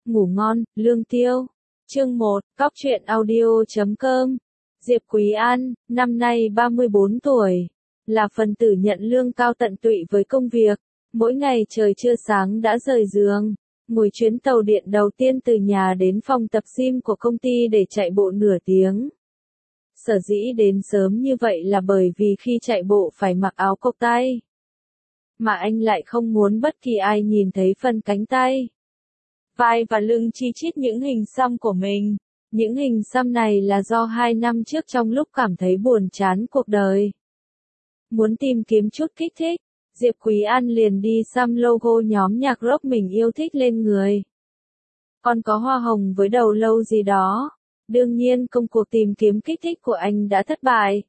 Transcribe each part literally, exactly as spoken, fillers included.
Ngủ ngon, lương tiêu. Chương một, Cóc truyện audio chấm com. Diệp Quý An, năm nay ba mươi bốn tuổi, là phần tử nhận lương cao tận tụy với công việc, mỗi ngày trời chưa sáng đã rời giường, ngồi chuyến tàu điện đầu tiên từ nhà đến phòng tập gym của công ty để chạy bộ nửa tiếng. Sở dĩ đến sớm như vậy là bởi vì khi chạy bộ phải mặc áo cộc tay, mà anh lại không muốn bất kỳ ai nhìn thấy phần cánh tay, vai và lưng chi chít những hình xăm của mình. Những hình xăm này là do hai năm trước trong lúc cảm thấy buồn chán cuộc đời, muốn tìm kiếm chút kích thích, Diệp Quý An liền đi xăm logo nhóm nhạc rock mình yêu thích lên người. Còn có hoa hồng với đầu lâu gì đó. Đương nhiên công cuộc tìm kiếm kích thích của anh đã thất bại.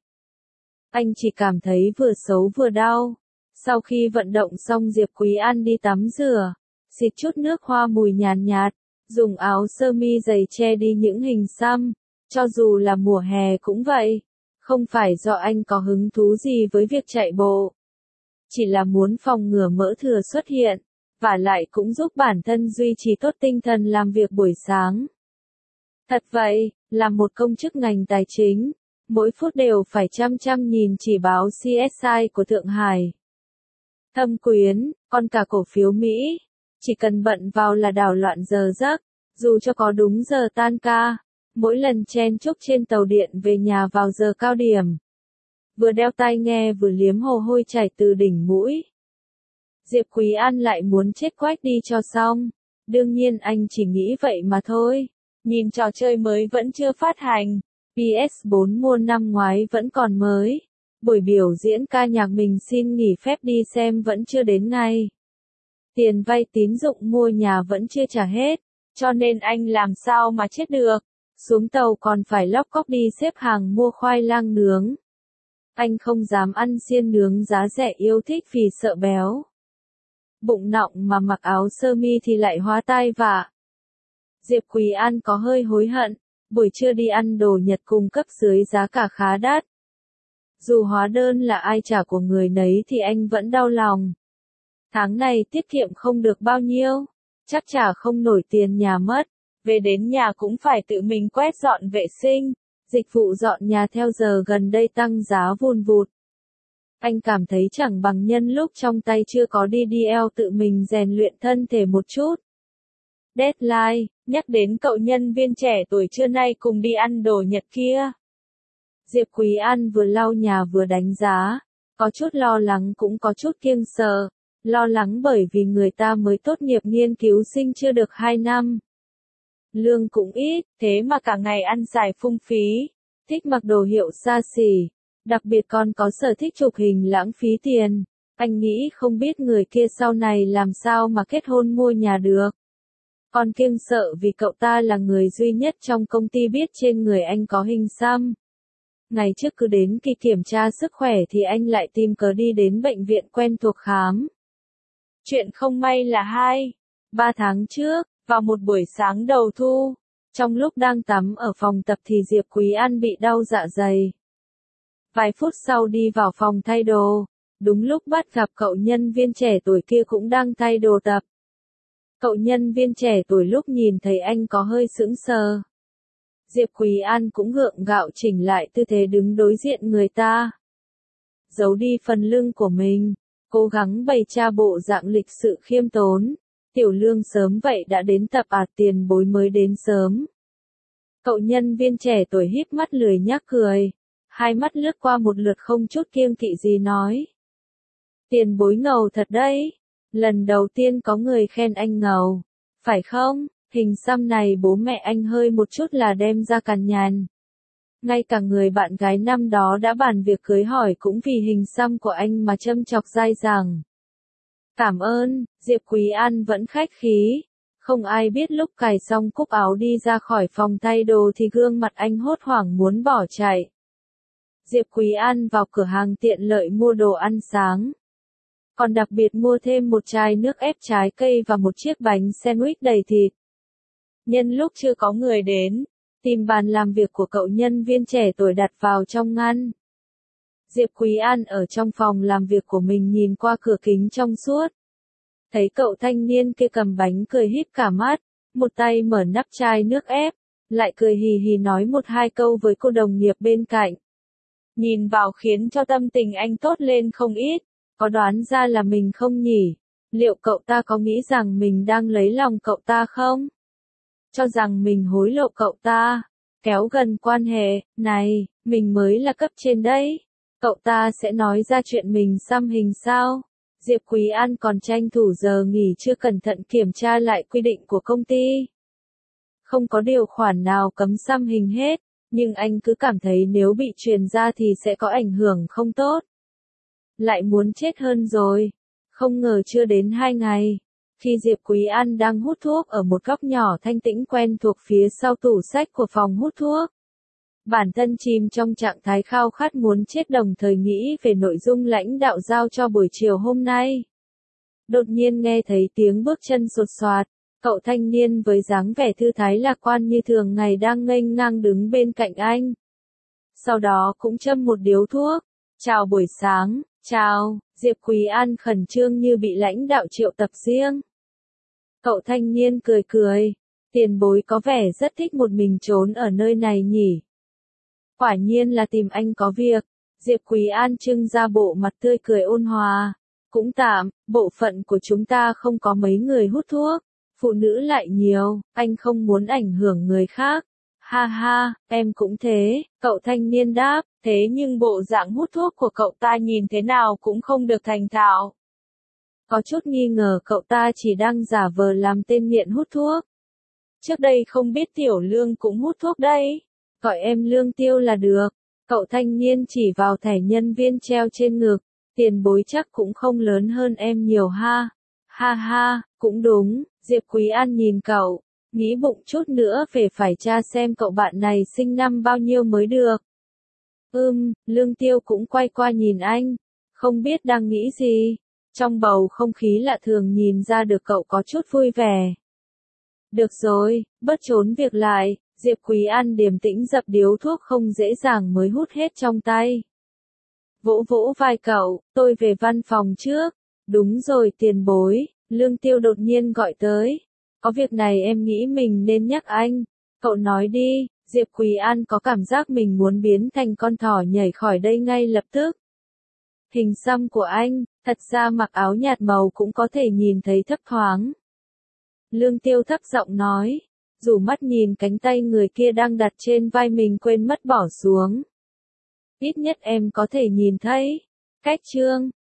Anh chỉ cảm thấy vừa xấu vừa đau. Sau khi vận động xong Diệp Quý An đi tắm rửa, xịt chút nước hoa mùi nhàn nhạt, dùng áo sơ mi dày che đi những hình xăm, cho dù là mùa hè cũng vậy. Không phải do anh có hứng thú gì với việc chạy bộ, chỉ là muốn phòng ngừa mỡ thừa xuất hiện, và lại cũng giúp bản thân duy trì tốt tinh thần làm việc buổi sáng. Thật vậy, là một công chức ngành tài chính, mỗi phút đều phải chăm chăm nhìn chỉ báo xê ét i của Thượng Hải, Thâm Quyến, còn cả cổ phiếu Mỹ. Chỉ cần bận vào là đảo loạn giờ giấc, dù cho có đúng giờ tan ca, mỗi lần chen chúc trên tàu điện về nhà vào giờ cao điểm. Vừa đeo tai nghe vừa liếm mồ hôi chảy từ đỉnh mũi. Diệp Quý An lại muốn chết quách đi cho xong. Đương nhiên anh chỉ nghĩ vậy mà thôi. Nhìn trò chơi mới vẫn chưa phát hành, pê ét bốn mua năm ngoái vẫn còn mới. Buổi biểu diễn ca nhạc mình xin nghỉ phép đi xem vẫn chưa đến ngày. Tiền vay tín dụng mua nhà vẫn chưa trả hết, cho nên anh làm sao mà chết được. Xuống tàu còn phải lóc cóc đi xếp hàng mua khoai lang nướng. Anh không dám ăn xiên nướng giá rẻ yêu thích vì sợ béo. Bụng nọng mà mặc áo sơ mi thì lại hóa tai vạ. Diệp Quý An có hơi hối hận, buổi trưa đi ăn đồ Nhật cung cấp dưới giá cả khá đắt. Dù hóa đơn là ai trả của người nấy thì anh vẫn đau lòng. Tháng này tiết kiệm không được bao nhiêu, chắc trả không nổi tiền nhà mất. Về đến nhà cũng phải tự mình quét dọn vệ sinh, dịch vụ dọn nhà theo giờ gần đây tăng giá vùn vụt. Anh cảm thấy chẳng bằng nhân lúc trong tay chưa có đê đê lờ tự mình rèn luyện thân thể một chút. Deadline, nhắc đến cậu nhân viên trẻ tuổi trưa nay cùng đi ăn đồ Nhật kia. Diệp Quý An vừa lau nhà vừa đánh giá, có chút lo lắng cũng có chút kiêng sợ. Lo lắng bởi vì người ta mới tốt nghiệp nghiên cứu sinh chưa được hai năm. Lương cũng ít, thế mà cả ngày ăn xài phung phí, thích mặc đồ hiệu xa xỉ, đặc biệt còn có sở thích chụp hình lãng phí tiền. Anh nghĩ không biết người kia sau này làm sao mà kết hôn mua nhà được. Còn kiêng sợ vì cậu ta là người duy nhất trong công ty biết trên người anh có hình xăm. Ngày trước cứ đến kỳ kiểm tra sức khỏe thì anh lại tìm cớ đi đến bệnh viện quen thuộc khám. Chuyện không may là hai, ba tháng trước, vào một buổi sáng đầu thu, trong lúc đang tắm ở phòng tập thì Diệp Quý An bị đau dạ dày. Vài phút sau đi vào phòng thay đồ, đúng lúc bắt gặp cậu nhân viên trẻ tuổi kia cũng đang thay đồ tập. Cậu nhân viên trẻ tuổi lúc nhìn thấy anh có hơi sững sờ. Diệp Quý An cũng gượng gạo chỉnh lại tư thế đứng đối diện người ta, giấu đi phần lưng của mình, cố gắng bày ra bộ dạng lịch sự khiêm tốn. Tiểu Lương sớm vậy đã đến tập à, tiền bối mới đến sớm. Cậu nhân viên trẻ tuổi híp mắt lười nhác cười, hai mắt lướt qua một lượt không chút kiêng kỵ gì nói. Tiền bối ngầu thật đấy, lần đầu tiên có người khen anh ngầu, phải không? Hình xăm này bố mẹ anh hơi một chút là đem ra cằn nhằn. Ngay cả người bạn gái năm đó đã bàn việc cưới hỏi cũng vì hình xăm của anh mà châm chọc dai dẳng. Cảm ơn, Diệp Quý An vẫn khách khí. Không ai biết lúc cài xong cúc áo đi ra khỏi phòng thay đồ thì gương mặt anh hốt hoảng muốn bỏ chạy. Diệp Quý An vào cửa hàng tiện lợi mua đồ ăn sáng. Còn đặc biệt mua thêm một chai nước ép trái cây và một chiếc bánh sandwich đầy thịt. Nhân lúc chưa có người đến, tìm bàn làm việc của cậu nhân viên trẻ tuổi đặt vào trong ngăn. Diệp Quý An ở trong phòng làm việc của mình nhìn qua cửa kính trong suốt. Thấy cậu thanh niên kia cầm bánh cười híp cả mắt, một tay mở nắp chai nước ép, lại cười hì hì nói một hai câu với cô đồng nghiệp bên cạnh. Nhìn vào khiến cho tâm tình anh tốt lên không ít, có đoán ra là mình không nhỉ? Liệu cậu ta có nghĩ rằng mình đang lấy lòng cậu ta không? Cho rằng mình hối lộ cậu ta, kéo gần quan hệ, này, mình mới là cấp trên đấy. Cậu ta sẽ nói ra chuyện mình xăm hình sao? Diệp Quý An còn tranh thủ giờ nghỉ chưa cẩn thận kiểm tra lại quy định của công ty. Không có điều khoản nào cấm xăm hình hết, nhưng anh cứ cảm thấy nếu bị truyền ra thì sẽ có ảnh hưởng không tốt. Lại muốn chết hơn rồi. Không ngờ chưa đến hai ngày, khi Diệp Quý An đang hút thuốc ở một góc nhỏ thanh tĩnh quen thuộc phía sau tủ sách của phòng hút thuốc. Bản thân chìm trong trạng thái khao khát muốn chết đồng thời nghĩ về nội dung lãnh đạo giao cho buổi chiều hôm nay. Đột nhiên nghe thấy tiếng bước chân sột soạt, cậu thanh niên với dáng vẻ thư thái lạc quan như thường ngày đang nghênh ngang đứng bên cạnh anh. Sau đó cũng châm một điếu thuốc. Chào buổi sáng, chào, Diệp Quý An khẩn trương như bị lãnh đạo triệu tập riêng. Cậu thanh niên cười cười, tiền bối có vẻ rất thích một mình trốn ở nơi này nhỉ. Quả nhiên là tìm anh có việc. Diệp Quý An trưng ra bộ mặt tươi cười ôn hòa. Cũng tạm, bộ phận của chúng ta không có mấy người hút thuốc, phụ nữ lại nhiều, anh không muốn ảnh hưởng người khác. Ha ha, em cũng thế, cậu thanh niên đáp, thế nhưng bộ dạng hút thuốc của cậu ta nhìn thế nào cũng không được thành thạo. Có chút nghi ngờ cậu ta chỉ đang giả vờ làm tên nghiện hút thuốc. Trước đây không biết Tiểu Lương cũng hút thuốc đây. Gọi em Lương Tiêu là được. Cậu thanh niên chỉ vào thẻ nhân viên treo trên ngực. Tiền bối chắc cũng không lớn hơn em nhiều ha. Ha ha, cũng đúng. Diệp Quý An nhìn cậu, nghĩ bụng chút nữa về phải tra xem cậu bạn này sinh năm bao nhiêu mới được. Ừm, Lương Tiêu cũng quay qua nhìn anh. Không biết đang nghĩ gì. Trong bầu không khí lạ thường nhìn ra được cậu có chút vui vẻ. Được rồi, bớt trốn việc lại. Diệp Quý An điềm tĩnh dập điếu thuốc không dễ dàng mới hút hết trong tay. Vỗ vỗ vai cậu, tôi về văn phòng trước. Đúng rồi tiền bối, Lương Tiêu đột nhiên gọi tới. Có việc này em nghĩ mình nên nhắc anh. Cậu nói đi. Diệp Quý An có cảm giác mình muốn biến thành con thỏ nhảy khỏi đây ngay lập tức. Hình xăm của anh, thật ra mặc áo nhạt màu cũng có thể nhìn thấy thấp thoáng. Lương Tiêu thấp giọng nói, rủ mắt nhìn cánh tay người kia đang đặt trên vai mình quên mất bỏ xuống. Ít nhất em có thể nhìn thấy. Cách chương